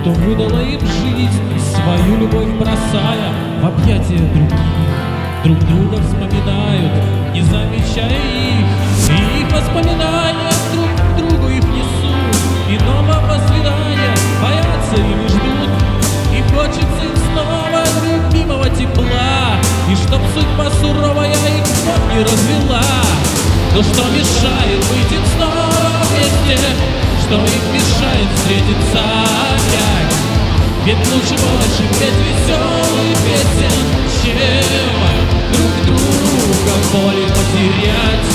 что выдала им жизнь, свою любовь бросая в объятия других. Друг друга вспоминают, не замечая их, и их воспоминания друг к другу их несут. И нового свидания боятся или ждут, и хочется им снова любимого тепла, и чтоб судьба суровая их вновь не развела. Но что мешает быть им снова вместе, что им мешает встретиться опять? Ведь лучше больше петь веселых песен, чем друг друга в поле потерять.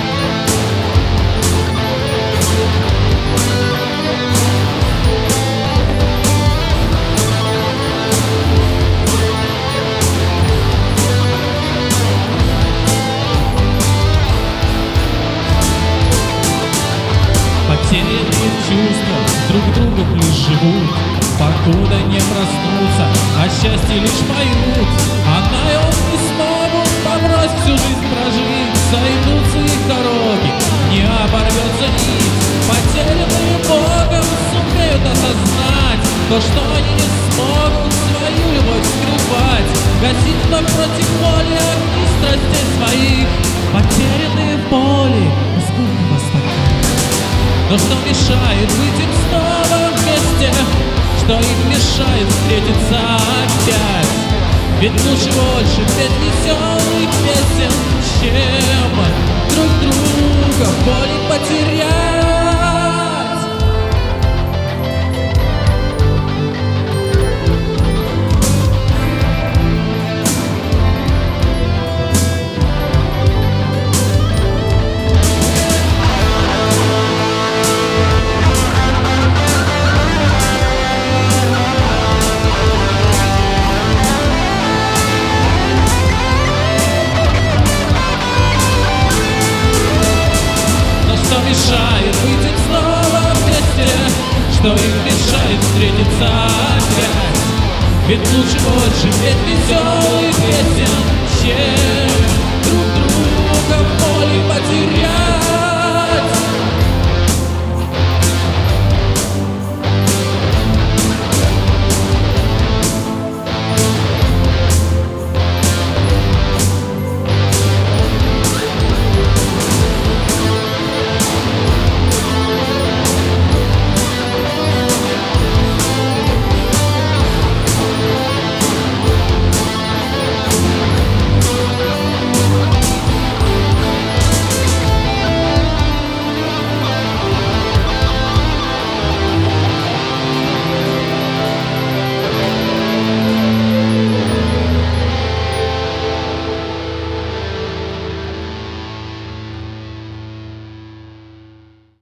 Потерянные чувства друг другу лишь живут, покуда не проснутся, а счастье лишь поют. Она и он не смогут побрать всю жизнь прожить, сойдутся их дороги, не оборвется нить. Потерянные Богом сумеют осознать то, что они не смогут свою любовь скрывать, гасить вновь против воли огни страстей своих. Потерянные в поле, сколько вас таких? Но что мешает быть им снова вместе, что им мешает встретиться опять? Ведь лучше больше петь веселых песен, чем друг друга в поле потерять. Мешает быть им снова вместе, что им мешает встретиться опять? Ведь лучше больше петь веселых